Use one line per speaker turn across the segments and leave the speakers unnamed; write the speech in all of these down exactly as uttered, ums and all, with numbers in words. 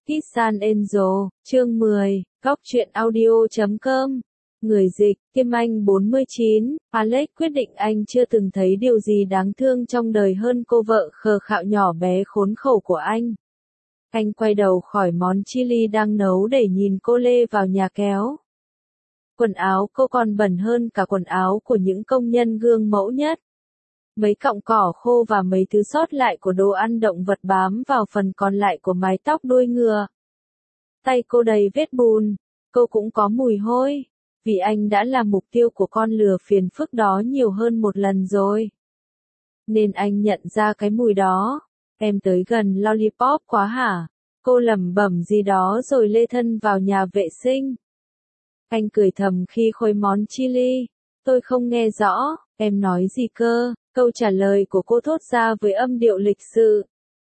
Kiss an Angel, chương mười, góc truyện audio chấm com. Người dịch, Kim Anh bốn mươi chín, Alex quyết định anh chưa từng thấy điều gì đáng thương trong đời hơn cô vợ khờ khạo nhỏ bé khốn khổ của anh. Anh quay đầu khỏi món chili đang nấu để nhìn cô lê vào nhà kéo. Quần áo cô còn bẩn hơn cả quần áo của những công nhân gương mẫu nhất. Mấy cọng cỏ khô và mấy thứ sót lại của đồ ăn động vật bám vào phần còn lại của mái tóc đuôi ngựa. Tay cô đầy vết bùn, cô cũng có mùi hôi, vì anh đã là mục tiêu của con lừa phiền phức đó nhiều hơn một lần rồi. Nên anh nhận ra cái mùi đó. Em tới gần lollipop quá hả? Cô lẩm bẩm gì đó rồi lê thân vào nhà vệ sinh. Anh cười thầm khi khuấy món chili. Tôi không nghe rõ, em nói gì cơ? Câu trả lời của cô thốt ra với âm điệu lịch sự.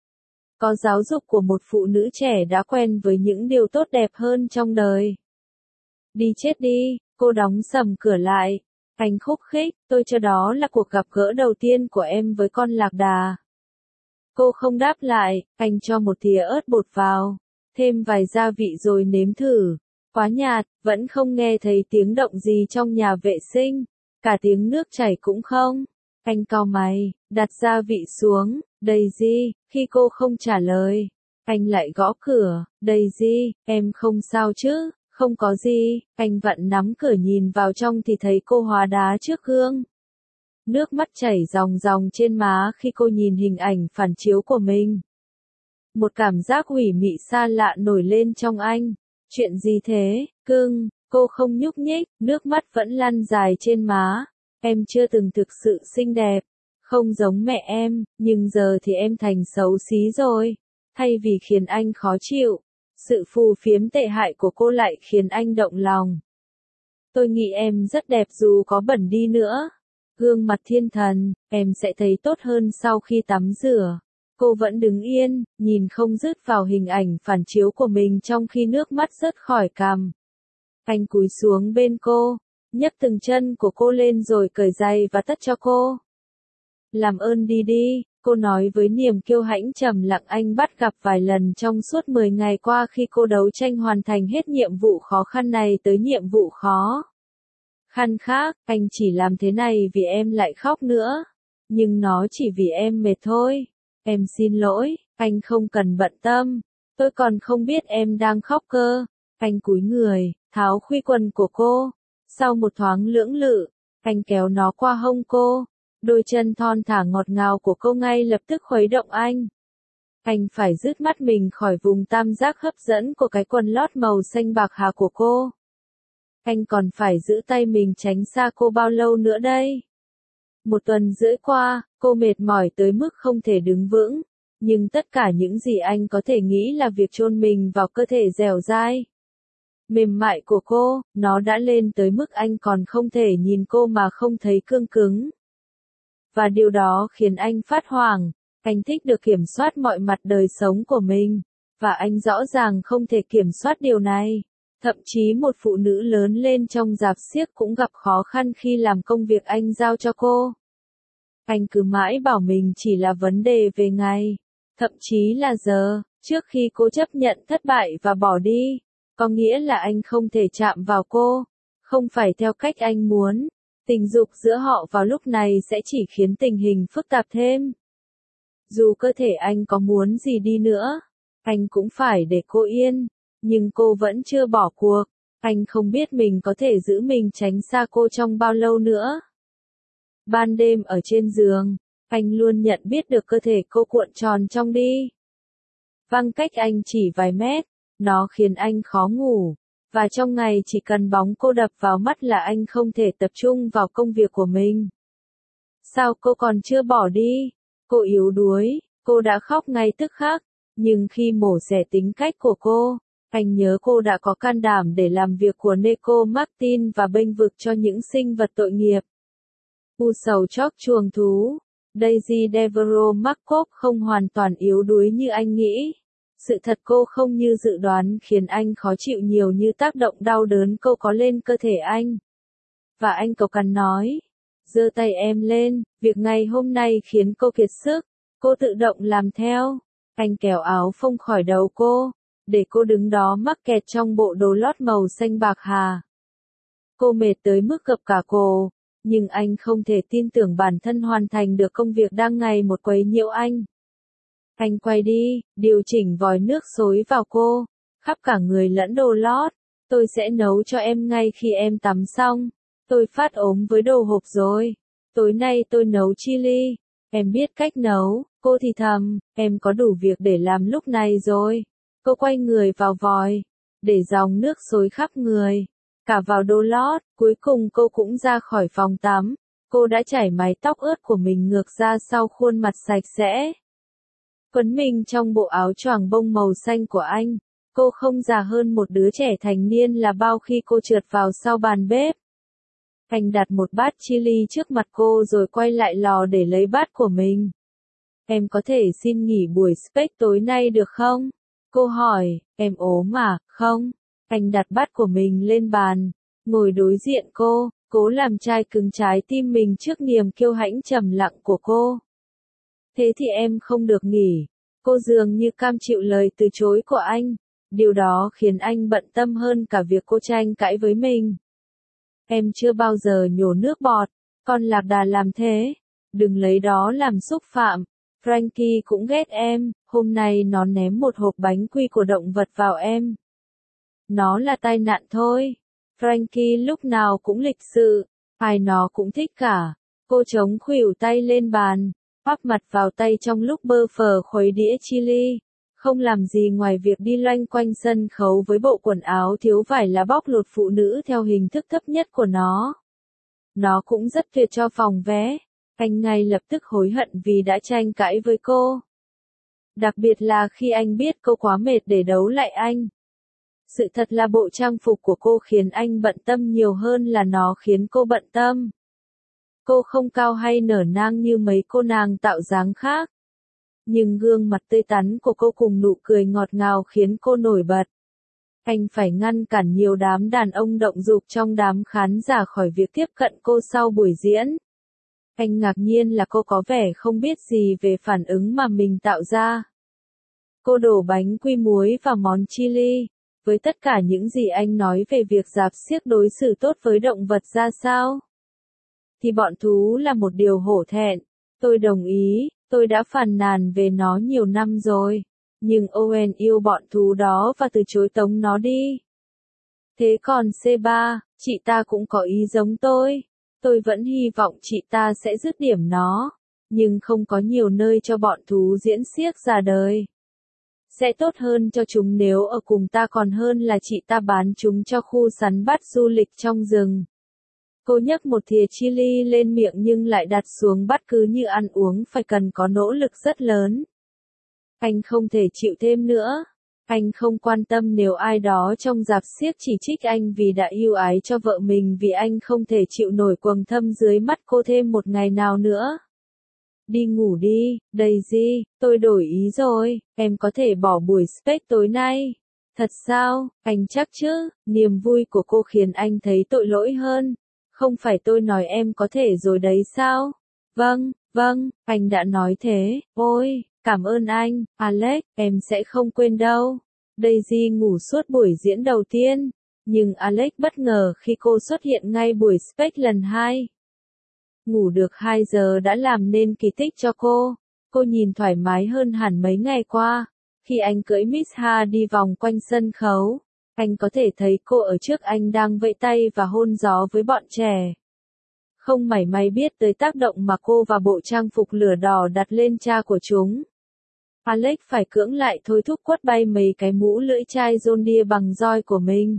Có giáo dục của một phụ nữ trẻ đã quen với những điều tốt đẹp hơn trong đời. Đi chết đi, cô đóng sầm cửa lại. Anh khúc khích, tôi cho đó là cuộc gặp gỡ đầu tiên của em với con lạc đà. Cô không đáp lại, anh cho một thìa ớt bột vào, thêm vài gia vị rồi nếm thử. Quá nhạt, vẫn không nghe thấy tiếng động gì trong nhà vệ sinh, cả tiếng nước chảy cũng không. Anh cau mày, đặt gia vị xuống, Daisy, khi cô không trả lời, anh lại gõ cửa, Daisy, em không sao chứ, không có gì, anh vặn nắm cửa nhìn vào trong thì thấy cô hóa đá trước gương. Nước mắt chảy ròng ròng trên má khi cô nhìn hình ảnh phản chiếu của mình. Một cảm giác ủy mị xa lạ nổi lên trong anh. Chuyện gì thế, cưng? Cô không nhúc nhích, nước mắt vẫn lăn dài trên má. Em chưa từng thực sự xinh đẹp, không giống mẹ em, nhưng giờ thì em thành xấu xí rồi. Thay vì khiến anh khó chịu, sự phù phiếm tệ hại của cô lại khiến anh động lòng. Tôi nghĩ em rất đẹp dù có bẩn đi nữa. Gương mặt thiên thần, em sẽ thấy tốt hơn sau khi tắm rửa. Cô vẫn đứng yên, nhìn không dứt vào hình ảnh phản chiếu của mình trong khi nước mắt rớt khỏi cằm. Anh cúi xuống bên cô, nhấc từng chân của cô lên rồi cởi giày và tất cho cô. Làm ơn đi đi, cô nói với niềm kiêu hãnh trầm lặng anh bắt gặp vài lần trong suốt mười ngày qua khi cô đấu tranh hoàn thành hết nhiệm vụ khó khăn này tới nhiệm vụ khó khăn khác. Anh chỉ làm thế này vì em lại khóc nữa. Nhưng nó chỉ vì em mệt thôi. Em xin lỗi, anh không cần bận tâm. Tôi còn không biết em đang khóc cơ. Anh cúi người, tháo khuy quần của cô. Sau một thoáng lưỡng lự, anh kéo nó qua hông cô. Đôi chân thon thả ngọt ngào của cô ngay lập tức khuấy động anh. Anh phải dứt mắt mình khỏi vùng tam giác hấp dẫn của cái quần lót màu xanh bạc hà của cô. Anh còn phải giữ tay mình tránh xa cô bao lâu nữa đây? Một tuần rưỡi qua, cô mệt mỏi tới mức không thể đứng vững. Nhưng tất cả những gì anh có thể nghĩ là việc chôn mình vào cơ thể dẻo dai, mềm mại của cô, nó đã lên tới mức anh còn không thể nhìn cô mà không thấy cương cứng. Và điều đó khiến anh phát hoảng. Anh thích được kiểm soát mọi mặt đời sống của mình. Và anh rõ ràng không thể kiểm soát điều này. Thậm chí một phụ nữ lớn lên trong rạp xiếc cũng gặp khó khăn khi làm công việc anh giao cho cô. Anh cứ mãi bảo mình chỉ là vấn đề về ngày, thậm chí là giờ, trước khi cô chấp nhận thất bại và bỏ đi. Có nghĩa là anh không thể chạm vào cô, không phải theo cách anh muốn. Tình dục giữa họ vào lúc này sẽ chỉ khiến tình hình phức tạp thêm. Dù cơ thể anh có muốn gì đi nữa, anh cũng phải để cô yên. Nhưng cô vẫn chưa bỏ cuộc. Anh không biết mình có thể giữ mình tránh xa cô trong bao lâu nữa. Ban đêm ở trên giường, anh luôn nhận biết được cơ thể cô cuộn tròn trong đi. Văng cách anh chỉ vài mét, nó khiến anh khó ngủ. Và trong ngày chỉ cần bóng cô đập vào mắt là anh không thể tập trung vào công việc của mình. Sao cô còn chưa bỏ đi? Cô yếu đuối, cô đã khóc ngay tức khắc. Nhưng khi mổ xẻ tính cách của cô, anh nhớ cô đã có can đảm để làm việc của Nico Martin và bênh vực cho những sinh vật tội nghiệp. U sầu chóc chuồng thú. Daisy Devereaux Markov không hoàn toàn yếu đuối như anh nghĩ. Sự thật cô không như dự đoán khiến anh khó chịu nhiều như tác động đau đớn cô có lên cơ thể anh. Và anh cầu cằn nói. Giơ tay em lên, việc ngày hôm nay khiến cô kiệt sức. Cô tự động làm theo. Anh kéo áo phông khỏi đầu cô. để cô đứng đó mắc kẹt trong bộ đồ lót màu xanh bạc hà. Cô mệt tới mức gập cả cổ, nhưng anh không thể tin tưởng bản thân hoàn thành được công việc đang ngày một quấy nhiễu anh. Anh quay đi, điều chỉnh vòi nước xối vào cô, khắp cả người lẫn đồ lót. Tôi sẽ nấu cho em ngay khi em tắm xong. Tôi phát ốm với đồ hộp rồi. Tối nay tôi nấu chili. Em biết cách nấu. Cô thì thầm, em có đủ việc để làm lúc này rồi. Cô quay người vào vòi, để dòng nước xối khắp người, cả vào đồ lót. Cuối cùng cô cũng ra khỏi phòng tắm. Cô đã chải mái tóc ướt của mình ngược ra sau khuôn mặt sạch sẽ. Quấn mình trong bộ áo choàng bông màu xanh của anh. Cô không già hơn một đứa trẻ thành niên là bao khi cô trượt vào sau bàn bếp. Anh đặt một bát chili trước mặt cô rồi quay lại lò để lấy bát của mình. Em có thể xin nghỉ buổi steak tối nay được không? Cô hỏi, em ốm à, không? Anh đặt bát của mình lên bàn, ngồi đối diện cô, cố làm chai cứng trái tim mình trước niềm kiêu hãnh trầm lặng của cô. Thế thì em không được nghỉ. Cô dường như cam chịu lời từ chối của anh. Điều đó khiến anh bận tâm hơn cả việc cô tranh cãi với mình. Em chưa bao giờ nhổ nước bọt, con lạc đà làm thế. Đừng lấy đó làm xúc phạm. Frankie cũng ghét em, hôm nay nó ném một hộp bánh quy của động vật vào em. Nó là tai nạn thôi. Frankie lúc nào cũng lịch sự, ai nó cũng thích cả. Cô chống khuỷu tay lên bàn, bắp mặt vào tay trong lúc bơ phờ khuấy đĩa chili. Không làm gì ngoài việc đi loanh quanh sân khấu với bộ quần áo thiếu vải lá bóc lột phụ nữ theo hình thức thấp nhất của nó. Nó cũng rất tuyệt cho phòng vé. Anh ngay lập tức hối hận vì đã tranh cãi với cô. Đặc biệt là khi anh biết cô quá mệt để đấu lại anh. Sự thật là bộ trang phục của cô khiến anh bận tâm nhiều hơn là nó khiến cô bận tâm. Cô không cao hay nở nang như mấy cô nàng tạo dáng khác. Nhưng gương mặt tươi tắn của cô cùng nụ cười ngọt ngào khiến cô nổi bật. Anh phải ngăn cản nhiều đám đàn ông động dục trong đám khán giả khỏi việc tiếp cận cô sau buổi diễn. Anh ngạc nhiên là cô có vẻ không biết gì về phản ứng mà mình tạo ra. Cô đổ bánh quy muối vào món chili. Với tất cả những gì anh nói về việc rạp xiếc đối xử tốt với động vật ra sao? Thì bọn thú là một điều hổ thẹn. Tôi đồng ý, tôi đã phàn nàn về nó nhiều năm rồi. Nhưng Owen yêu bọn thú đó và từ chối tống nó đi. Thế còn xê ba, chị ta cũng có ý giống tôi. Tôi vẫn hy vọng chị ta sẽ dứt điểm nó. Nhưng không có nhiều nơi cho bọn thú diễn xiếc ra đời. Sẽ tốt hơn cho chúng nếu ở cùng ta còn hơn là chị ta bán chúng cho khu săn bắt du lịch trong rừng. Cô nhấc một thìa chili lên miệng nhưng lại đặt xuống bát cứ như ăn uống phải cần có nỗ lực rất lớn. Anh không thể chịu thêm nữa. Anh không quan tâm nếu ai đó trong rạp xiếc chỉ trích anh vì đã yêu ái cho vợ mình vì anh không thể chịu nổi quầng thâm dưới mắt cô thêm một ngày nào nữa. Đi ngủ đi, Daisy, tôi đổi ý rồi, em có thể bỏ buổi steak tối nay. Thật sao, anh chắc chứ? Niềm vui của cô khiến anh thấy tội lỗi hơn. Không phải tôi nói em có thể rồi đấy sao? Vâng, vâng, anh đã nói thế. Ôi, cảm ơn anh, Alex, em sẽ không quên đâu. Daisy ngủ suốt buổi diễn đầu tiên, nhưng Alex bất ngờ khi cô xuất hiện ngay buổi steak lần hai. Ngủ được hai giờ đã làm nên kỳ tích cho cô. Cô nhìn thoải mái hơn hẳn mấy ngày qua. Khi anh cưỡi Miss Ha đi vòng quanh sân khấu, anh có thể thấy cô ở trước anh đang vẫy tay và hôn gió với bọn trẻ. Không mảy may biết tới tác động mà cô và bộ trang phục lửa đỏ đặt lên cha của chúng. Alex phải cưỡng lại thôi thúc quất bay mấy cái mũ lưỡi chai John Deere bằng roi của mình.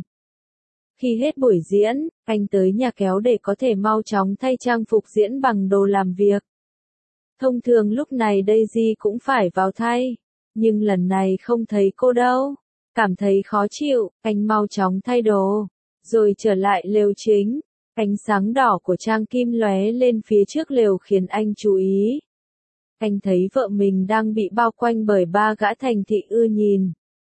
Khi hết buổi diễn, anh tới nhà kéo để có thể mau chóng thay trang phục diễn bằng đồ làm việc. Thông thường lúc này Daisy cũng phải vào thay, nhưng lần này không thấy cô đâu. Cảm thấy khó chịu, anh mau chóng thay đồ, rồi trở lại lều chính. Ánh sáng đỏ của trang kim lóe lên phía trước lều khiến anh chú ý. Anh thấy vợ mình đang bị bao quanh bởi ba gã thành thị ưa nhìn.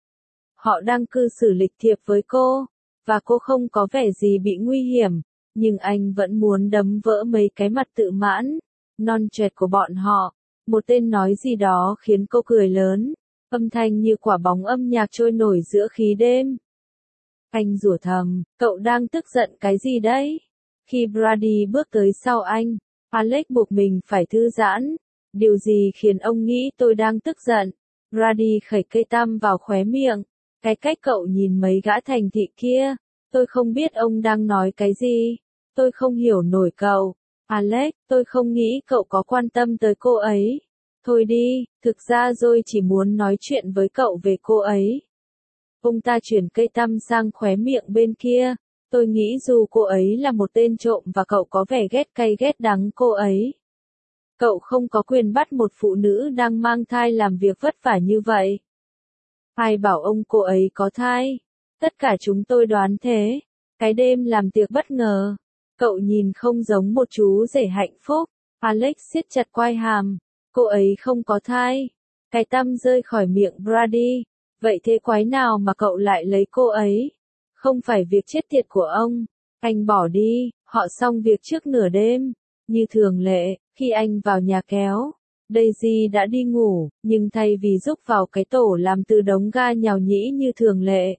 Họ đang cư xử lịch thiệp với cô, và cô không có vẻ gì bị nguy hiểm, nhưng anh vẫn muốn đấm vỡ mấy cái mặt tự mãn, non choẹt của bọn họ. Một tên nói gì đó khiến cô cười lớn. Âm thanh như quả bóng âm nhạc trôi nổi giữa khí đêm. Anh rủa thầm, cậu đang tức giận cái gì đấy? Khi Brady bước tới sau anh, Alex buộc mình phải thư giãn. Điều gì khiến ông nghĩ tôi đang tức giận? Brady khẩy cây tăm vào khóe miệng. Cái cách cậu nhìn mấy gã thành thị kia, tôi không biết ông đang nói cái gì. Tôi không hiểu nổi cậu. Alex, tôi không nghĩ cậu có quan tâm tới cô ấy. Thôi đi, thực ra tôi chỉ muốn nói chuyện với cậu về cô ấy. Ông ta chuyển cây tăm sang khóe miệng bên kia. Tôi nghĩ dù cô ấy là một tên trộm và cậu có vẻ ghét cay ghét đắng cô ấy. Cậu không có quyền bắt một phụ nữ đang mang thai làm việc vất vả như vậy. Ai bảo ông cô ấy có thai? Tất cả chúng tôi đoán thế. Cái đêm làm tiệc bất ngờ. Cậu nhìn không giống một chú rể hạnh phúc. Alex siết chặt quai hàm. Cô ấy không có thai. Cái tăm rơi khỏi miệng Brady. Vậy thế quái nào mà cậu lại lấy cô ấy? Không phải việc chết tiệt của ông. Anh bỏ đi, họ xong việc trước nửa đêm. Như thường lệ, khi anh vào nhà kéo, Daisy đã đi ngủ, nhưng thay vì rúc vào cái tổ làm từ đống ga nhào nhĩ như thường lệ,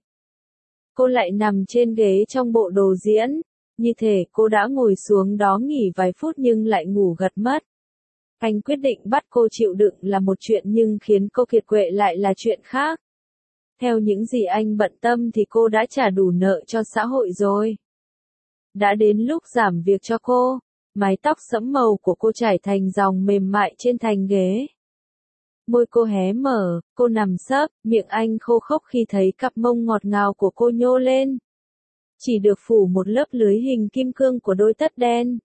cô lại nằm trên ghế trong bộ đồ diễn. Như thể cô đã ngồi xuống đó nghỉ vài phút nhưng lại ngủ gật mất. Anh quyết định bắt cô chịu đựng là một chuyện nhưng khiến cô kiệt quệ lại là chuyện khác. Theo những gì anh bận tâm thì cô đã trả đủ nợ cho xã hội rồi. Đã đến lúc giảm việc cho cô. Mái tóc sẫm màu của cô trải thành dòng mềm mại trên thành ghế. Môi cô hé mở, cô nằm sấp, miệng anh khô khốc khi thấy cặp mông ngọt ngào của cô nhô lên. Chỉ được phủ một lớp lưới hình kim cương của đôi tất đen.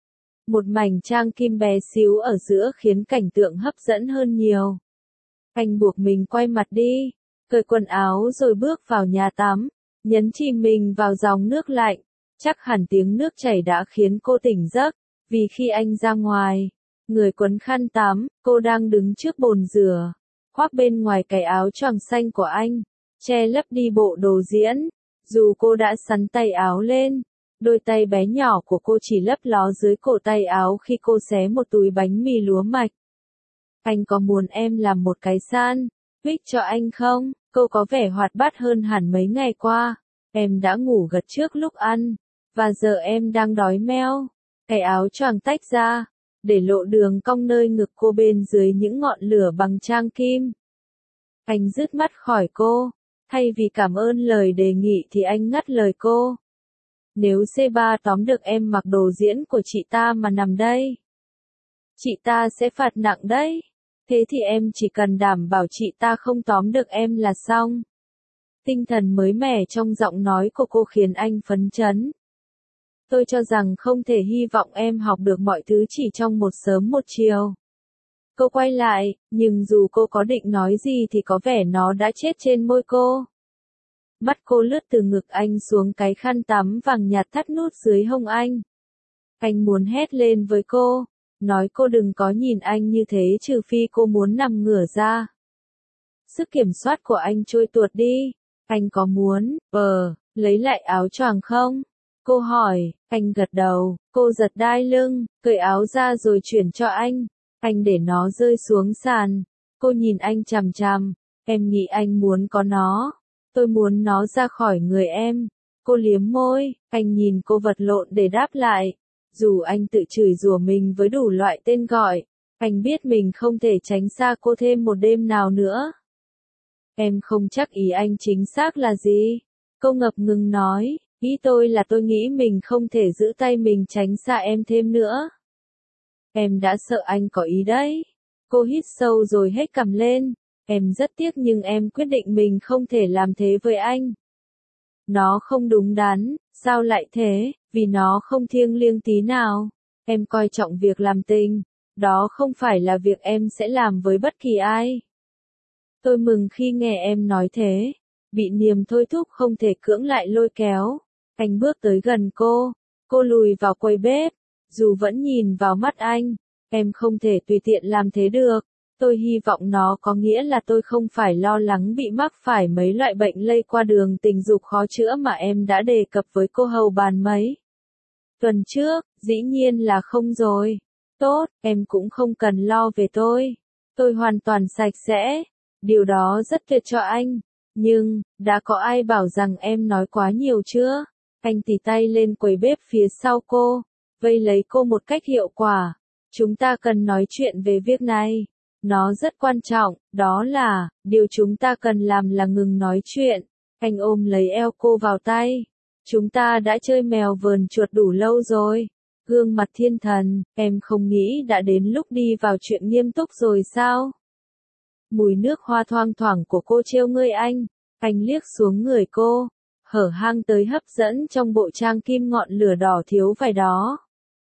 Một mảnh trang kim bé xíu ở giữa khiến cảnh tượng hấp dẫn hơn nhiều. Anh buộc mình quay mặt đi, cởi quần áo rồi bước vào nhà tắm, nhấn chìm mình vào dòng nước lạnh. Chắc hẳn tiếng nước chảy đã khiến cô tỉnh giấc, vì khi anh ra ngoài, người quấn khăn tắm, cô đang đứng trước bồn rửa, khoác bên ngoài cái áo choàng xanh của anh, che lấp đi bộ đồ diễn. Dù cô đã sắn tay áo lên, đôi tay bé nhỏ của cô chỉ lấp ló dưới cổ tay áo khi cô xé một túi bánh mì lúa mạch. Anh có muốn em làm một cái sandwich cho anh không? Cô có vẻ hoạt bát hơn hẳn mấy ngày qua. Em đã ngủ gật trước lúc ăn, và giờ em đang đói meo. Cái áo choàng tách ra, để lộ đường cong nơi ngực cô bên dưới những ngọn lửa bằng trang kim. Anh dứt mắt khỏi cô. Thay vì cảm ơn lời đề nghị thì anh ngắt lời cô. Nếu xê ba tóm được em mặc đồ diễn của chị ta mà nằm đây, chị ta sẽ phạt nặng đấy. Thế thì em chỉ cần đảm bảo chị ta không tóm được em là xong. Tinh thần mới mẻ trong giọng nói của cô khiến anh phấn chấn. Tôi cho rằng không thể hy vọng em học được mọi thứ chỉ trong một sớm một chiều. Cô quay lại, nhưng dù cô có định nói gì thì có vẻ nó đã chết trên môi cô. Mắt cô lướt từ ngực anh xuống cái khăn tắm vàng nhạt thắt nút dưới hông anh. Anh muốn hét lên với cô, nói cô đừng có nhìn anh như thế trừ phi cô muốn nằm ngửa ra. Sức kiểm soát của anh trôi tuột đi. Anh có muốn, ờ, lấy lại áo choàng không? Cô hỏi, anh gật đầu, cô giật đai lưng, cởi áo ra rồi chuyển cho anh. Anh để nó rơi xuống sàn. Cô nhìn anh chằm chằm, em nghĩ anh muốn có nó. Tôi muốn nó ra khỏi người em. Cô liếm môi, anh nhìn cô vật lộn để đáp lại. Dù anh tự chửi rủa mình với đủ loại tên gọi, anh biết mình không thể tránh xa cô thêm một đêm nào nữa. Em không chắc ý anh chính xác là gì. Cô ngập ngừng nói, ý tôi là tôi nghĩ mình không thể giữ tay mình tránh xa em thêm nữa. Em đã sợ anh có ý đấy. Cô hít sâu rồi hết cằm lên. Em rất tiếc nhưng em quyết định mình không thể làm thế với anh. Nó không đúng đắn, sao lại thế, vì nó không thiêng liêng tí nào. Em coi trọng việc làm tình, đó không phải là việc em sẽ làm với bất kỳ ai. Tôi mừng khi nghe em nói thế. Bị niềm thôi thúc không thể cưỡng lại lôi kéo. Anh bước tới gần cô. Cô lùi vào quầy bếp. Dù vẫn nhìn vào mắt anh, em không thể tùy tiện làm thế được. Tôi hy vọng nó có nghĩa là tôi không phải lo lắng bị mắc phải mấy loại bệnh lây qua đường tình dục khó chữa mà em đã đề cập với cô hầu bàn mấy tuần trước. Dĩ nhiên là không rồi. Tốt, em cũng không cần lo về tôi. Tôi hoàn toàn sạch sẽ. Điều đó rất tuyệt cho anh. Nhưng, đã có ai bảo rằng em nói quá nhiều chưa? Anh tì tay lên quầy bếp phía sau cô, vây lấy cô một cách hiệu quả. Chúng ta cần nói chuyện về việc này. Nó rất quan trọng, đó là, điều chúng ta cần làm là ngừng nói chuyện. Anh ôm lấy eo cô vào tay. Chúng ta đã chơi mèo vờn chuột đủ lâu rồi. Gương mặt thiên thần, em không nghĩ đã đến lúc đi vào chuyện nghiêm túc rồi sao? Mùi nước hoa thoang thoảng của cô trêu ngươi anh. Anh liếc xuống người cô, hở hang tới hấp dẫn trong bộ trang kim ngọn lửa đỏ thiếu vài đó.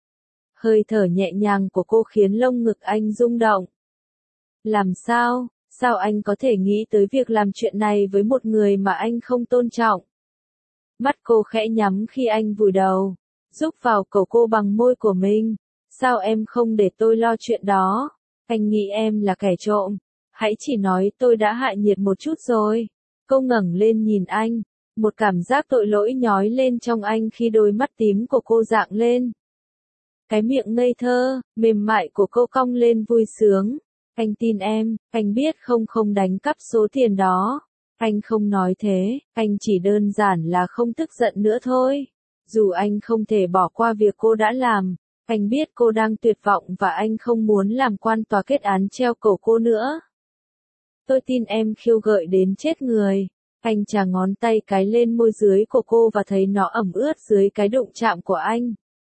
Hơi thở nhẹ nhàng của cô khiến lông ngực anh rung động. Làm sao, sao anh có thể nghĩ tới việc làm chuyện này với một người mà anh không tôn trọng? Mắt cô khẽ nhắm khi anh vùi đầu, rúc vào cổ cô bằng môi của mình. Sao em không để tôi lo chuyện đó? Anh nghĩ em là kẻ trộm. Hãy chỉ nói tôi đã hạ nhiệt một chút rồi. Cô ngẩng lên nhìn anh. Một cảm giác tội lỗi nhói lên trong anh khi đôi mắt tím của cô rạng lên. Cái miệng ngây thơ, mềm mại của cô cong lên vui sướng. Anh tin em, anh biết không không đánh cắp số tiền đó. Anh không nói thế, anh chỉ đơn giản là không tức giận nữa thôi. Dù anh không thể bỏ qua việc cô đã làm, anh biết cô đang tuyệt vọng và anh không muốn làm quan tòa kết án treo cổ cô nữa. Tôi tin em khiêu gợi đến chết người. Anh chà ngón tay cái lên môi dưới của cô và thấy nó ẩm ướt dưới cái đụng chạm của anh.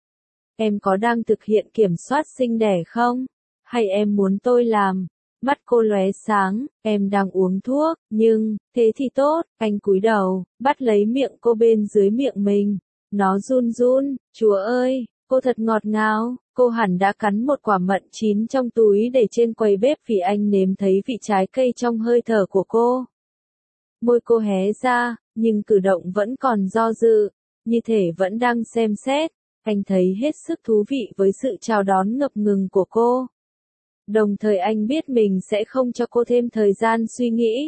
Em có đang thực hiện kiểm soát sinh đẻ không? Hay em muốn tôi làm? Mắt cô lóe sáng, em đang uống thuốc, nhưng, thế thì tốt, anh cúi đầu, bắt lấy miệng cô bên dưới miệng mình. Nó run run, Chúa ơi, cô thật ngọt ngào, cô hẳn đã cắn một quả mận chín trong túi để trên quầy bếp vì anh nếm thấy vị trái cây trong hơi thở của cô. Môi cô hé ra, nhưng cử động vẫn còn do dự, như thể vẫn đang xem xét. Anh thấy hết sức thú vị với sự chào đón ngập ngừng của cô. Đồng thời anh biết mình sẽ không cho cô thêm thời gian suy nghĩ.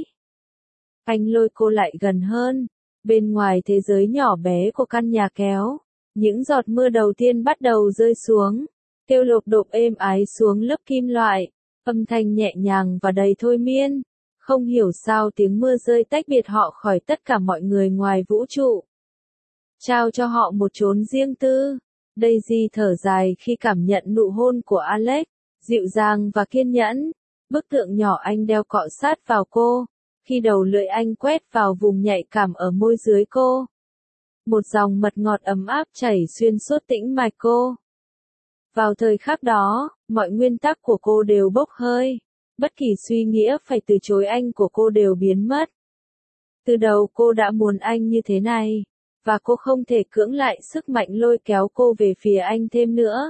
Anh lôi cô lại gần hơn. Bên ngoài thế giới nhỏ bé của căn nhà kéo, những giọt mưa đầu tiên bắt đầu rơi xuống, kêu lộp độp êm ái xuống lớp kim loại, âm thanh nhẹ nhàng và đầy thôi miên. Không hiểu sao tiếng mưa rơi tách biệt họ khỏi tất cả mọi người ngoài vũ trụ. Trao cho họ một chốn riêng tư. Daisy thở dài khi cảm nhận nụ hôn của Alex, dịu dàng và kiên nhẫn. Bức tượng nhỏ anh đeo cọ sát vào cô, khi đầu lưỡi anh quét vào vùng nhạy cảm ở môi dưới cô. Một dòng mật ngọt ấm áp chảy xuyên suốt tĩnh mạch cô. Vào thời khắc đó, mọi nguyên tắc của cô đều bốc hơi. Bất kỳ suy nghĩa phải từ chối anh của cô đều biến mất. Từ đầu cô đã muốn anh như thế này, và cô không thể cưỡng lại sức mạnh lôi kéo cô về phía anh thêm nữa.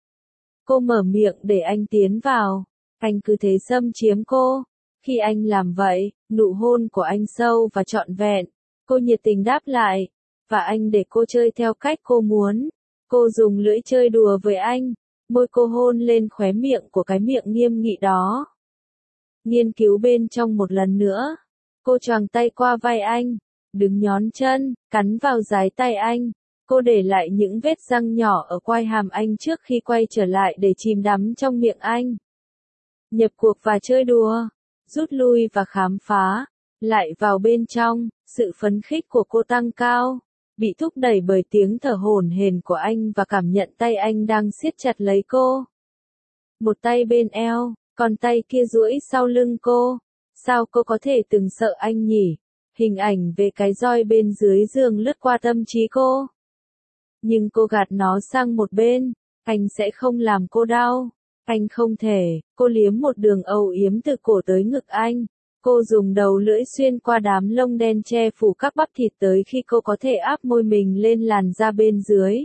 Cô mở miệng để anh tiến vào, anh cứ thế xâm chiếm cô. Khi anh làm vậy, nụ hôn của anh sâu và trọn vẹn. Cô nhiệt tình đáp lại, và anh để cô chơi theo cách cô muốn. Cô dùng lưỡi chơi đùa với anh, môi cô hôn lên khóe miệng của cái miệng nghiêm nghị đó. Nghiên cứu bên trong một lần nữa. Cô choàng tay qua vai anh, đứng nhón chân, cắn vào dái tay anh. Cô để lại những vết răng nhỏ ở quai hàm anh trước khi quay trở lại để chìm đắm trong miệng anh. Nhập cuộc và chơi đùa, rút lui và khám phá, lại vào bên trong, sự phấn khích của cô tăng cao, bị thúc đẩy bởi tiếng thở hổn hển của anh và cảm nhận tay anh đang siết chặt lấy cô. Một tay bên eo, còn tay kia duỗi sau lưng cô. Sao cô có thể từng sợ anh nhỉ? Hình ảnh về cái roi bên dưới giường lướt qua tâm trí cô. Nhưng cô gạt nó sang một bên. Anh sẽ không làm cô đau. Anh không thể. Cô liếm một đường âu yếm từ cổ tới ngực anh. Cô dùng đầu lưỡi xuyên qua đám lông đen che phủ các bắp thịt tới khi cô có thể áp môi mình lên làn da bên dưới.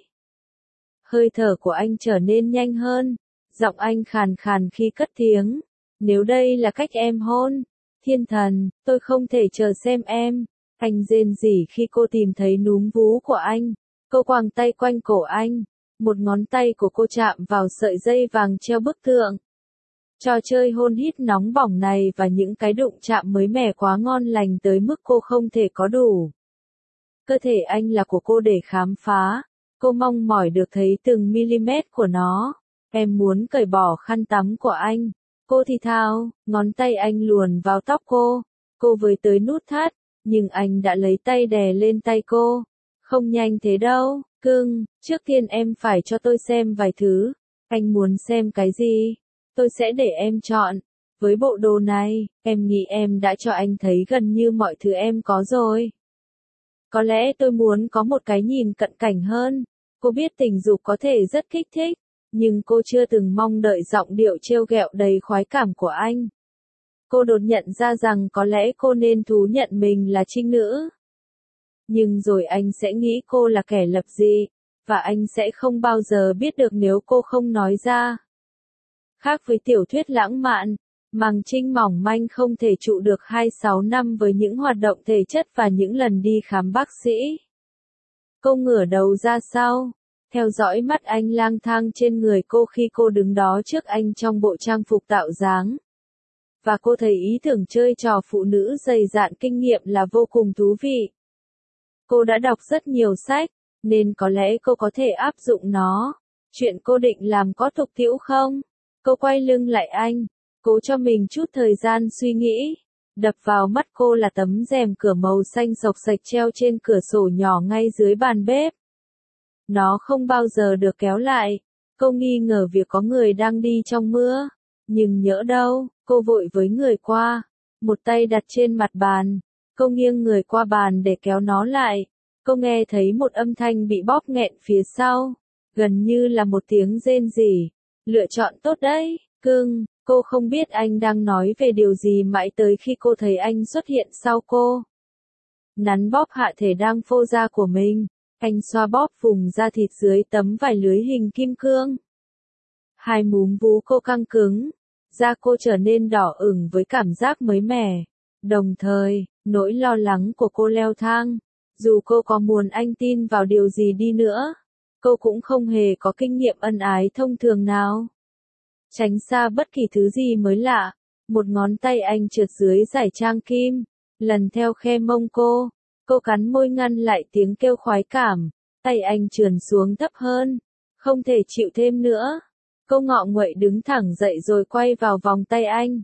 Hơi thở của anh trở nên nhanh hơn. Giọng anh khàn khàn khi cất tiếng. Nếu đây là cách em hôn, thiên thần, tôi không thể chờ xem em. Anh rên rỉ khi cô tìm thấy núm vú của anh. Cô quàng tay quanh cổ anh. Một ngón tay của cô chạm vào sợi dây vàng treo bức tượng. Trò chơi hôn hít nóng bỏng này và những cái đụng chạm mới mẻ quá ngon lành tới mức cô không thể có đủ. Cơ thể anh là của cô để khám phá. Cô mong mỏi được thấy từng mm của nó. Em muốn cởi bỏ khăn tắm của anh. Cô thì thào, ngón tay anh luồn vào tóc cô. Cô với tới nút thắt, nhưng anh đã lấy tay đè lên tay cô. Không nhanh thế đâu, cưng, trước tiên em phải cho tôi xem vài thứ. Anh muốn xem cái gì? Tôi sẽ để em chọn. Với bộ đồ này, em nghĩ em đã cho anh thấy gần như mọi thứ em có rồi. Có lẽ tôi muốn có một cái nhìn cận cảnh hơn. Cô biết tình dục có thể rất kích thích, nhưng cô chưa từng mong đợi giọng điệu trêu ghẹo đầy khoái cảm của anh. Cô đột nhận ra rằng có lẽ cô nên thú nhận mình là trinh nữ. Nhưng rồi anh sẽ nghĩ cô là kẻ lập dị, và anh sẽ không bao giờ biết được nếu cô không nói ra. Khác với tiểu thuyết lãng mạn, Màng Trinh mỏng manh không thể trụ được hai mươi sáu năm với những hoạt động thể chất và những lần đi khám bác sĩ. Cô ngửa đầu ra sau, theo dõi mắt anh lang thang trên người cô khi cô đứng đó trước anh trong bộ trang phục tạo dáng. Và cô thấy ý tưởng chơi trò phụ nữ dày dạn kinh nghiệm là vô cùng thú vị. Cô đã đọc rất nhiều sách, nên có lẽ cô có thể áp dụng nó. Chuyện cô định làm có tục tĩu không? Cô quay lưng lại anh, cố cho mình chút thời gian suy nghĩ. Đập vào mắt cô là tấm rèm cửa màu xanh sộc sạch treo trên cửa sổ nhỏ ngay dưới bàn bếp. Nó không bao giờ được kéo lại. Cô nghi ngờ việc có người đang đi trong mưa. Nhưng nhỡ đâu, cô vội với người qua. Một tay đặt trên mặt bàn. Cô nghiêng người qua bàn để kéo nó lại. Cô nghe thấy một âm thanh bị bóp nghẹn phía sau. Gần như là một tiếng rên rỉ. Lựa chọn tốt đấy, cưng. Cô không biết anh đang nói về điều gì mãi tới khi cô thấy anh xuất hiện sau cô. Nắn bóp hạ thể đang phô ra của mình. Anh xoa bóp vùng da thịt dưới tấm vải lưới hình kim cương. Hai múm vú cô căng cứng. Da cô trở nên đỏ ửng với cảm giác mới mẻ. Đồng thời, nỗi lo lắng của cô leo thang. Dù cô có muốn anh tin vào điều gì đi nữa, cô cũng không hề có kinh nghiệm ân ái thông thường nào. Tránh xa bất kỳ thứ gì mới lạ. Một ngón tay anh trượt dưới dải trang kim, lần theo khe mông cô. Cô cắn môi ngăn lại tiếng kêu khoái cảm. Tay anh trườn xuống thấp hơn. Không thể chịu thêm nữa. Cô ngọ nguậy đứng thẳng dậy rồi quay vào vòng tay anh.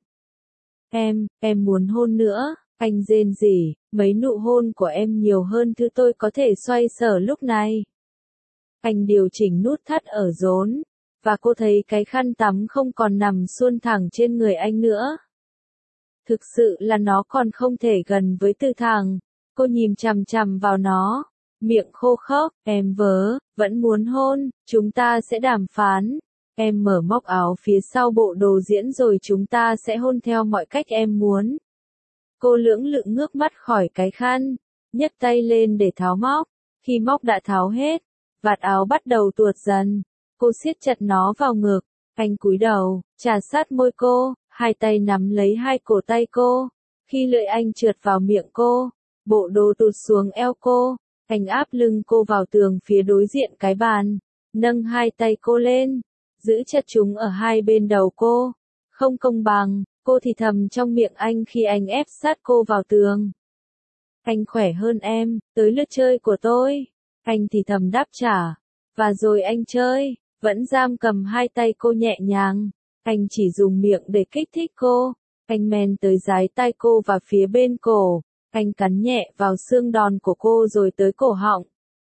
Em, em muốn hôn nữa. Anh rên rỉ, mấy nụ hôn của em nhiều hơn thứ tôi có thể xoay sở lúc này. Anh điều chỉnh nút thắt ở rốn. Và cô thấy cái khăn tắm không còn nằm suôn thẳng trên người anh nữa. Thực sự là nó còn không thể gần với từ thẳng. Cô nhìn chằm chằm vào nó. Miệng khô khốc, em vớ, vẫn muốn hôn, chúng ta sẽ đàm phán. Em mở móc áo phía sau bộ đồ diễn rồi chúng ta sẽ hôn theo mọi cách em muốn. Cô lưỡng lự ngước mắt khỏi cái khăn, nhấc tay lên để tháo móc. Khi móc đã tháo hết, vạt áo bắt đầu tuột dần. Cô siết chặt nó vào ngực. Anh cúi đầu, trà sát môi cô, hai tay nắm lấy hai cổ tay cô. Khi lưỡi anh trượt vào miệng cô, bộ đồ tụt xuống eo cô. Anh áp lưng cô vào tường phía đối diện cái bàn, nâng hai tay cô lên, giữ chặt chúng ở hai bên đầu cô. Không công bằng, cô thì thầm trong miệng anh khi anh ép sát cô vào tường. Anh khỏe hơn em, tới lượt chơi của tôi. Anh thì thầm đáp trả. Và rồi anh chơi, vẫn giam cầm hai tay cô nhẹ nhàng. Anh chỉ dùng miệng để kích thích cô. Anh men tới dái tai cô và phía bên cổ. Anh cắn nhẹ vào xương đòn của cô rồi tới cổ họng.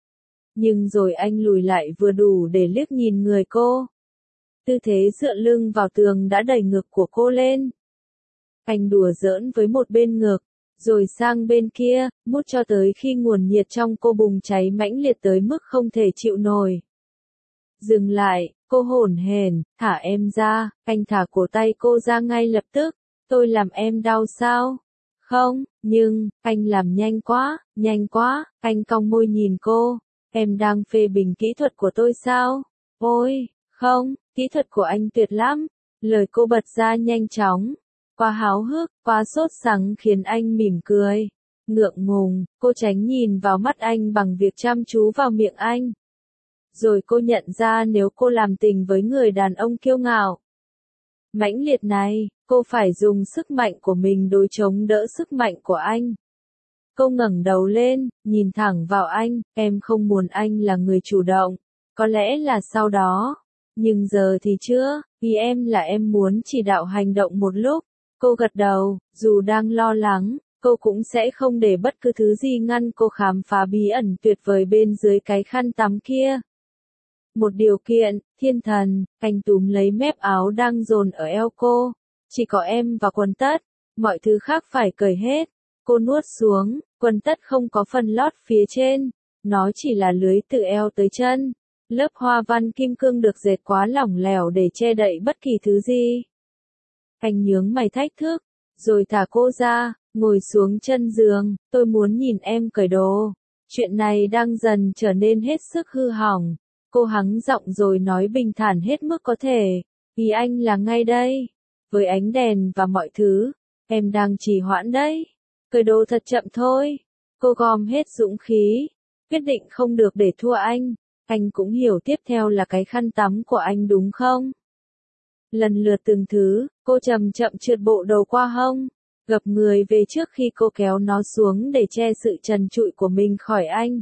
Nhưng rồi anh lùi lại vừa đủ để liếc nhìn người cô. Tư thế dựa lưng vào tường đã đẩy ngực của cô lên. Anh đùa giỡn với một bên ngực, rồi sang bên kia, mút cho tới khi nguồn nhiệt trong cô bùng cháy mãnh liệt tới mức không thể chịu nổi. Dừng lại, cô hổn hển, thả em ra. Anh thả cổ tay cô ra ngay lập tức. Tôi làm em đau sao? Không, nhưng, anh làm nhanh quá, nhanh quá. Anh cong môi nhìn cô. Em đang phê bình kỹ thuật của tôi sao? Ôi, không, kỹ thuật của anh tuyệt lắm. Lời cô bật ra nhanh chóng. Quá háo hức, quá sốt sắng khiến anh mỉm cười. Ngượng ngùng, cô tránh nhìn vào mắt anh bằng việc chăm chú vào miệng anh. Rồi cô nhận ra nếu cô làm tình với người đàn ông kiêu ngạo mãnh liệt này, cô phải dùng sức mạnh của mình đối chống đỡ sức mạnh của anh. Cô ngẩng đầu lên, nhìn thẳng vào anh. Em không muốn anh là người chủ động. Có lẽ là sau đó. Nhưng giờ thì chưa. Ý em là em muốn chỉ đạo hành động một lúc. Cô gật đầu, dù đang lo lắng, cô cũng sẽ không để bất cứ thứ gì ngăn cô khám phá bí ẩn tuyệt vời bên dưới cái khăn tắm kia. Một điều kiện, thiên thần, anh túm lấy mép áo đang dồn ở eo cô. Chỉ có em và quần tất, mọi thứ khác phải cởi hết. Cô nuốt xuống, quần tất không có phần lót phía trên, nó chỉ là lưới từ eo tới chân. Lớp hoa văn kim cương được dệt quá lỏng lẻo để che đậy bất kỳ thứ gì. Anh nhướng mày thách thức, rồi thả cô ra, ngồi xuống chân giường, tôi muốn nhìn em cởi đồ. Chuyện này đang dần trở nên hết sức hư hỏng. Cô hắng giọng rồi nói bình thản hết mức có thể, ý anh là ngay đây. Với ánh đèn và mọi thứ, em đang trì hoãn đấy. Cởi đồ thật chậm thôi. Cô gom hết dũng khí, quyết định không được để thua anh. Anh cũng hiểu tiếp theo là cái khăn tắm của anh đúng không? Lần lượt từng thứ, cô chậm chậm trượt bộ đầu qua hông, gập người về trước khi cô kéo nó xuống để che sự trần trụi của mình khỏi anh.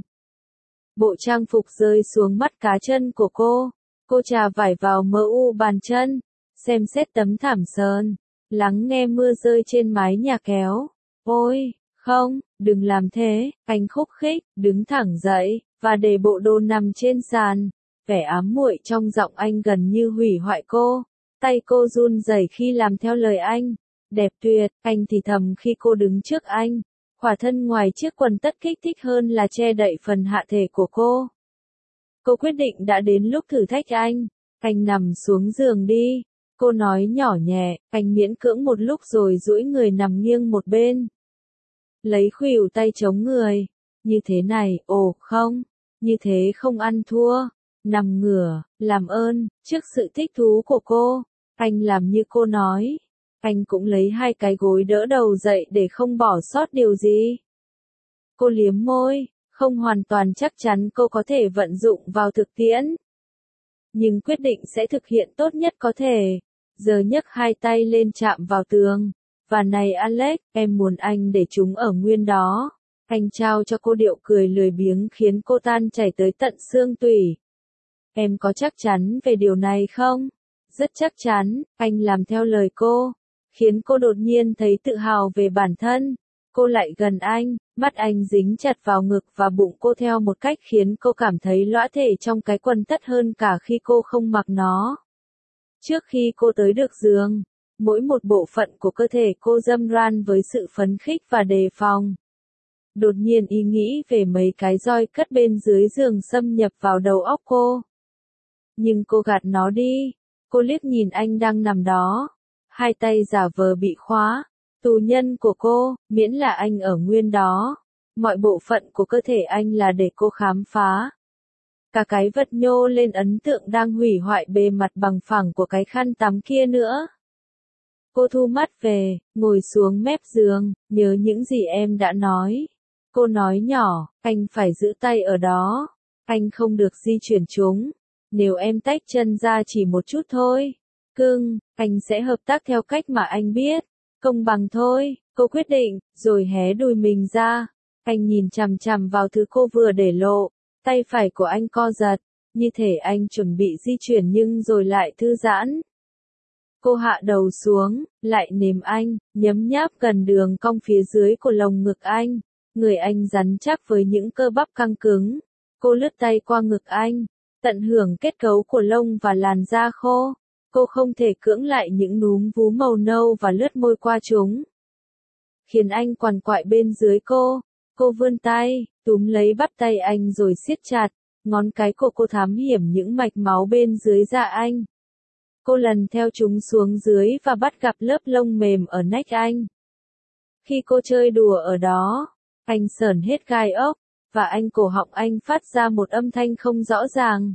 Bộ trang phục rơi xuống mắt cá chân của cô. Cô chà vải vào mờ u bàn chân, xem xét tấm thảm sờn, lắng nghe mưa rơi trên mái nhà kéo. Ôi, không, đừng làm thế, anh khúc khích, đứng thẳng dậy, và để bộ đồ nằm trên sàn. Vẻ ám muội trong giọng anh gần như hủy hoại cô. Tay cô run rẩy khi làm theo lời anh. Đẹp tuyệt, anh thì thầm khi cô đứng trước anh. Khỏa thân ngoài chiếc quần tất kích thích hơn là che đậy phần hạ thể của cô. Cô quyết định đã đến lúc thử thách anh. Anh nằm xuống giường đi. Cô nói nhỏ nhẹ, anh miễn cưỡng một lúc rồi duỗi người nằm nghiêng một bên. Lấy khuỷu tay chống người. Như thế này, ồ không, như thế không ăn thua. Nằm ngửa, làm ơn, trước sự thích thú của cô. Anh làm như cô nói. Anh cũng lấy hai cái gối đỡ đầu dậy để không bỏ sót điều gì. Cô liếm môi, không hoàn toàn chắc chắn cô có thể vận dụng vào thực tiễn. Nhưng quyết định sẽ thực hiện tốt nhất có thể. Giờ nhấc hai tay lên chạm vào tường. Và này Alex, em muốn anh để chúng ở nguyên đó. Anh trao cho cô điệu cười lười biếng khiến cô tan chảy tới tận xương tủy. Em có chắc chắn về điều này không? Rất chắc chắn, anh làm theo lời cô. Khiến cô đột nhiên thấy tự hào về bản thân. Cô lại gần anh, mắt anh dính chặt vào ngực và bụng cô theo một cách khiến cô cảm thấy lõa thể trong cái quần tất hơn cả khi cô không mặc nó. Trước khi cô tới được giường, mỗi một bộ phận của cơ thể cô râm ran với sự phấn khích và đề phòng. Đột nhiên ý nghĩ về mấy cái roi cất bên dưới giường xâm nhập vào đầu óc cô. Nhưng cô gạt nó đi. Cô liếc nhìn anh đang nằm đó. Hai tay giả vờ bị khóa. Tù nhân của cô, miễn là anh ở nguyên đó. Mọi bộ phận của cơ thể anh là để cô khám phá. Cả cái vật nhô lên ấn tượng đang hủy hoại bề mặt bằng phẳng của cái khăn tắm kia nữa. Cô thu mắt về, ngồi xuống mép giường, nhớ những gì em đã nói. Cô nói nhỏ, anh phải giữ tay ở đó. Anh không được di chuyển chúng. Nếu em tách chân ra chỉ một chút thôi. Cưng, anh sẽ hợp tác theo cách mà anh biết. Công bằng thôi, cô quyết định, rồi hé đùi mình ra. Anh nhìn chằm chằm vào thứ cô vừa để lộ. Tay phải của anh co giật, như thể anh chuẩn bị di chuyển nhưng rồi lại thư giãn. Cô hạ đầu xuống, lại nếm anh, nhấm nháp gần đường cong phía dưới của lồng ngực anh. Người anh rắn chắc với những cơ bắp căng cứng. Cô lướt tay qua ngực anh, tận hưởng kết cấu của lông và làn da khô. Cô không thể cưỡng lại những núm vú màu nâu và lướt môi qua chúng. Khiến anh quằn quại bên dưới cô. Cô vươn tay, túm lấy bắp tay anh rồi siết chặt. Ngón cái của cô thám hiểm những mạch máu bên dưới da anh. Cô lần theo chúng xuống dưới và bắt gặp lớp lông mềm ở nách anh. Khi cô chơi đùa ở đó, anh sởn hết gai ốc, và anh cổ họng anh phát ra một âm thanh không rõ ràng.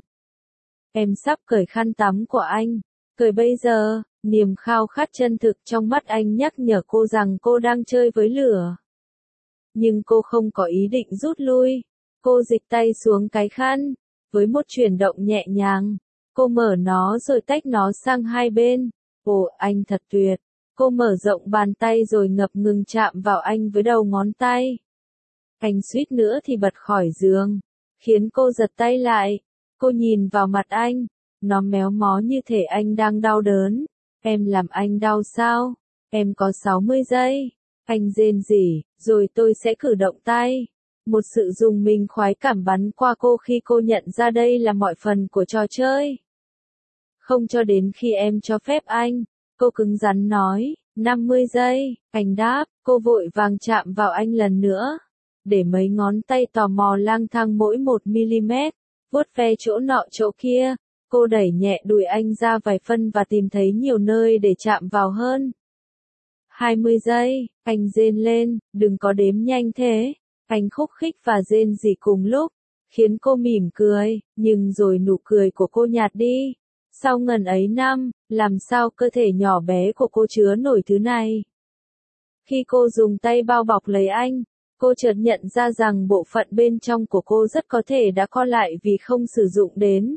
Em sắp cởi khăn tắm của anh. Cởi bây giờ, niềm khao khát chân thực trong mắt anh nhắc nhở cô rằng cô đang chơi với lửa. Nhưng cô không có ý định rút lui. Cô dịch tay xuống cái khăn. Với một chuyển động nhẹ nhàng, cô mở nó rồi tách nó sang hai bên. Ồ, anh thật tuyệt. Cô mở rộng bàn tay rồi ngập ngừng chạm vào anh với đầu ngón tay. Anh suýt nữa thì bật khỏi giường, khiến cô giật tay lại. Cô nhìn vào mặt anh, Nó méo mó như thể anh đang đau đớn. Em làm anh đau sao? Em có sáu mươi giây. Anh rên rỉ, rồi tôi sẽ cử động tay. Một sự rùng mình khoái cảm bắn qua cô khi cô nhận ra đây là mọi phần của trò chơi. Không cho đến khi em cho phép anh. Cô cứng rắn nói, năm mươi giây. Anh đáp, cô vội vàng chạm vào anh lần nữa. Để mấy ngón tay tò mò lang thang mỗi một mi-li-mét, vuốt ve chỗ nọ chỗ kia. Cô đẩy nhẹ đùi anh ra vài phân và tìm thấy nhiều nơi để chạm vào hơn. hai mươi giây, anh rên lên, đừng có đếm nhanh thế. Anh khúc khích và rên rỉ cùng lúc, khiến cô mỉm cười, nhưng rồi nụ cười của cô nhạt đi. Sau ngần ấy năm, làm sao cơ thể nhỏ bé của cô chứa nổi thứ này? Khi cô dùng tay bao bọc lấy anh, cô chợt nhận ra rằng bộ phận bên trong của cô rất có thể đã co lại vì không sử dụng đến.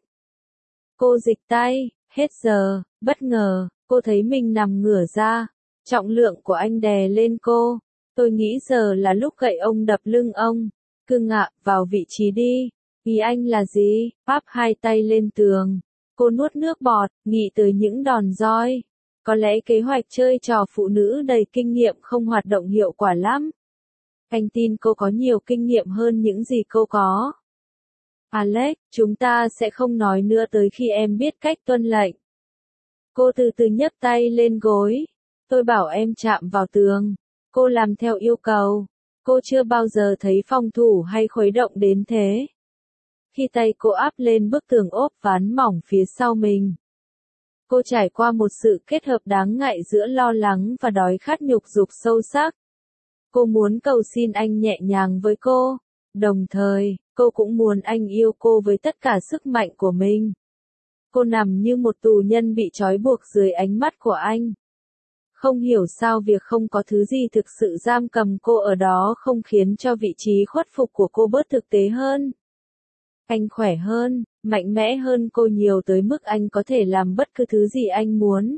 Cô dịch tay, hết giờ, bất ngờ, cô thấy mình nằm ngửa ra. Trọng lượng của anh đè lên cô. Tôi nghĩ giờ là lúc gậy ông đập lưng ông. Cưng ạ, vào vị trí đi. Ý anh là gì? Páp hai tay lên tường. Cô nuốt nước bọt, nghĩ tới những đòn roi. Có lẽ kế hoạch chơi trò phụ nữ đầy kinh nghiệm không hoạt động hiệu quả lắm. Anh tin cô có nhiều kinh nghiệm hơn những gì cô có. Alex, chúng ta sẽ không nói nữa tới khi em biết cách tuân lệnh. Cô từ từ nhấc tay lên gối. Tôi bảo em chạm vào tường. Cô làm theo yêu cầu. Cô chưa bao giờ thấy phòng thủ hay khuấy động đến thế. Khi tay cô áp lên bức tường ốp ván mỏng phía sau mình. Cô trải qua một sự kết hợp đáng ngại giữa lo lắng và đói khát nhục dục sâu sắc. Cô muốn cầu xin anh nhẹ nhàng với cô. Đồng thời, cô cũng muốn anh yêu cô với tất cả sức mạnh của mình. Cô nằm như một tù nhân bị trói buộc dưới ánh mắt của anh. Không hiểu sao việc không có thứ gì thực sự giam cầm cô ở đó không khiến cho vị trí khuất phục của cô bớt thực tế hơn. Anh khỏe hơn, mạnh mẽ hơn cô nhiều tới mức anh có thể làm bất cứ thứ gì anh muốn.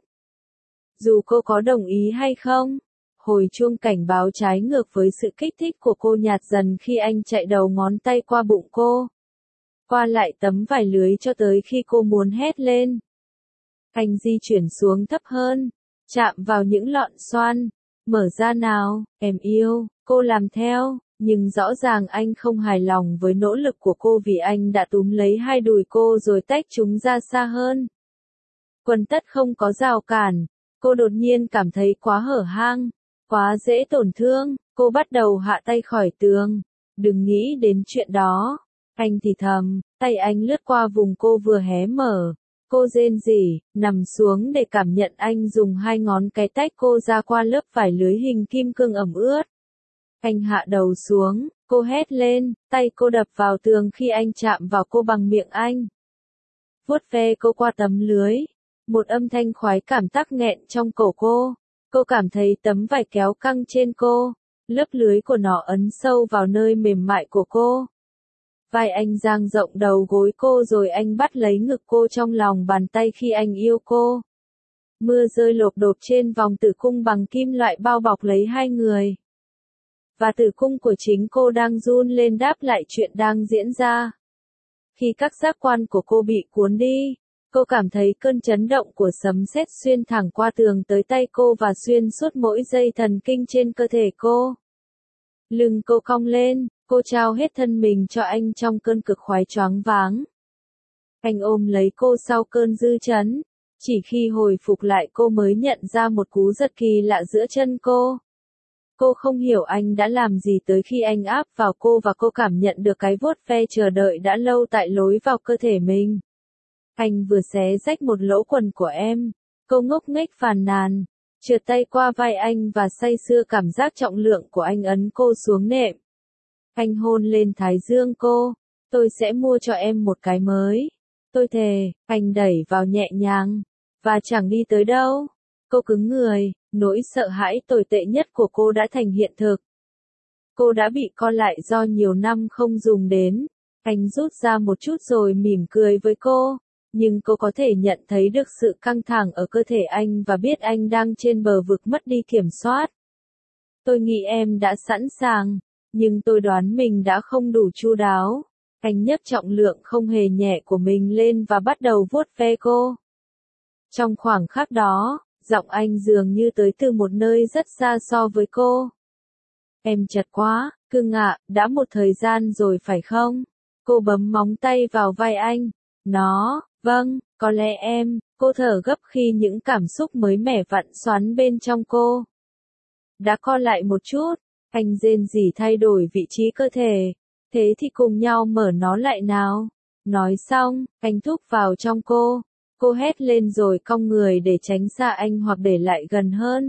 Dù cô có đồng ý hay không. Hồi chuông cảnh báo trái ngược với sự kích thích của cô nhạt dần khi anh chạy đầu ngón tay qua bụng cô. Qua lại tấm vải lưới cho tới khi cô muốn hét lên. Anh di chuyển xuống thấp hơn. Chạm vào những lọn xoăn. Mở ra nào, em yêu. Cô làm theo, nhưng rõ ràng anh không hài lòng với nỗ lực của cô vì anh đã túm lấy hai đùi cô rồi tách chúng ra xa hơn. Quần tất không có rào cản. Cô đột nhiên cảm thấy quá hở hang, quá dễ tổn thương. Cô bắt đầu hạ tay khỏi tường. Đừng nghĩ đến chuyện đó. Anh thì thầm, tay anh lướt qua vùng cô vừa hé mở. Cô rên rỉ, nằm xuống để cảm nhận anh dùng hai ngón cái tách cô ra qua lớp vải lưới hình kim cương ẩm ướt. Anh hạ đầu xuống, cô hét lên, tay cô đập vào tường khi anh chạm vào cô bằng miệng anh. Vuốt ve cô qua tấm lưới. Một âm thanh khoái cảm tắc nghẹn trong cổ cô. Cô cảm thấy tấm vải kéo căng trên cô. Lớp lưới của nó ấn sâu vào nơi mềm mại của cô. Vai anh dang rộng đầu gối cô rồi anh bắt lấy ngực cô trong lòng bàn tay khi anh yêu cô. Mưa rơi lộp độp trên vòng tử cung bằng kim loại bao bọc lấy hai người. Và tử cung của chính cô đang run lên đáp lại chuyện đang diễn ra. Khi các giác quan của cô bị cuốn đi, cô cảm thấy cơn chấn động của sấm sét xuyên thẳng qua tường tới tay cô và xuyên suốt mỗi dây thần kinh trên cơ thể cô. Lưng cô cong lên, cô trao hết thân mình cho anh trong cơn cực khoái choáng váng. Anh ôm lấy cô sau cơn dư chấn. Chỉ khi hồi phục lại cô mới nhận ra một cú giật kỳ lạ giữa chân cô. Cô không hiểu anh đã làm gì tới khi anh áp vào cô và cô cảm nhận được cái vuốt ve chờ đợi đã lâu tại lối vào cơ thể mình. Anh vừa xé rách một lỗ quần của em. Cô ngốc nghếch phàn nàn. Trượt tay qua vai anh và say sưa cảm giác trọng lượng của anh ấn cô xuống nệm. Anh hôn lên thái dương cô. Tôi sẽ mua cho em một cái mới. Tôi thề, anh đẩy vào nhẹ nhàng. Và chẳng đi tới đâu. Cô cứng người, nỗi sợ hãi tồi tệ nhất của cô đã thành hiện thực. Cô đã bị co lại do nhiều năm không dùng đến. Anh rút ra một chút rồi mỉm cười với cô. Nhưng cô có thể nhận thấy được sự căng thẳng ở cơ thể anh và biết anh đang trên bờ vực mất đi kiểm soát. Tôi nghĩ em đã sẵn sàng, nhưng tôi đoán mình đã không đủ chu đáo. Anh nhấc trọng lượng không hề nhẹ của mình lên và bắt đầu vuốt ve cô. Trong khoảng khắc đó, giọng anh dường như tới từ một nơi rất xa so với cô. Em chật quá, cưng ạ, đã một thời gian rồi phải không? Cô bấm móng tay vào vai anh. Nó, vâng, có lẽ em, cô thở gấp khi những cảm xúc mới mẻ vặn xoắn bên trong cô. Đã co lại một chút, anh rên rỉ thay đổi vị trí cơ thể. Thế thì cùng nhau mở nó lại nào. Nói xong, anh thúc vào trong cô. Cô hét lên rồi cong người để tránh xa anh hoặc để lại gần hơn.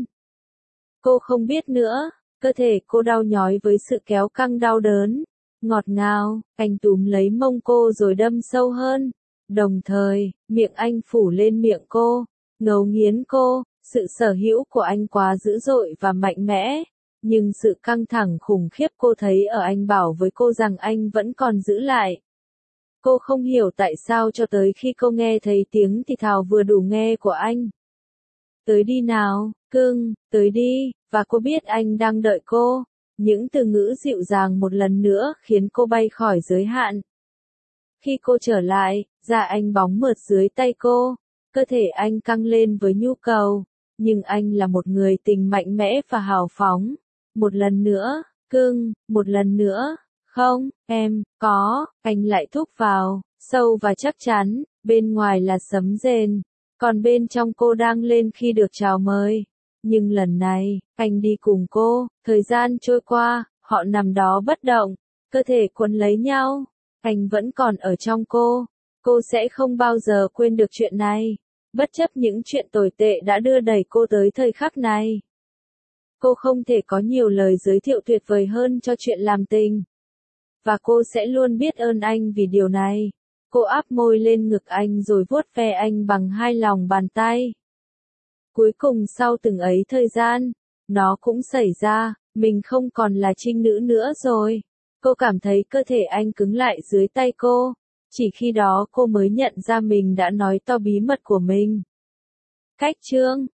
Cô không biết nữa, cơ thể cô đau nhói với sự kéo căng đau đớn. Ngọt ngào, anh túm lấy mông cô rồi đâm sâu hơn. Đồng thời, miệng anh phủ lên miệng cô, ngấu nghiến cô. Sự sở hữu của anh quá dữ dội và mạnh mẽ. Nhưng sự căng thẳng khủng khiếp cô thấy ở anh bảo với cô rằng anh vẫn còn giữ lại. Cô không hiểu tại sao cho tới khi cô nghe thấy tiếng thì thào vừa đủ nghe của anh. Tới đi nào, cưng, tới đi, và cô biết anh đang đợi cô. Những từ ngữ dịu dàng một lần nữa khiến cô bay khỏi giới hạn. Khi cô trở lại, da anh bóng mượt dưới tay cô, cơ thể anh căng lên với nhu cầu, nhưng anh là một người tình mạnh mẽ và hào phóng. Một lần nữa, cưng, một lần nữa, không, em, có, anh lại thúc vào, sâu và chắc chắn, bên ngoài là sấm rền, còn bên trong cô đang lên khi được chào mời. Nhưng lần này, anh đi cùng cô, thời gian trôi qua, họ nằm đó bất động, cơ thể quấn lấy nhau, anh vẫn còn ở trong cô, cô sẽ không bao giờ quên được chuyện này, bất chấp những chuyện tồi tệ đã đưa đẩy cô tới thời khắc này. Cô không thể có nhiều lời giới thiệu tuyệt vời hơn cho chuyện làm tình. Và cô sẽ luôn biết ơn anh vì điều này. Cô áp môi lên ngực anh rồi vuốt ve anh bằng hai lòng bàn tay. Cuối cùng sau từng ấy thời gian, nó cũng xảy ra, mình không còn là trinh nữ nữa rồi. Cô cảm thấy cơ thể anh cứng lại dưới tay cô. Chỉ khi đó cô mới nhận ra mình đã nói to bí mật của mình. Cách chương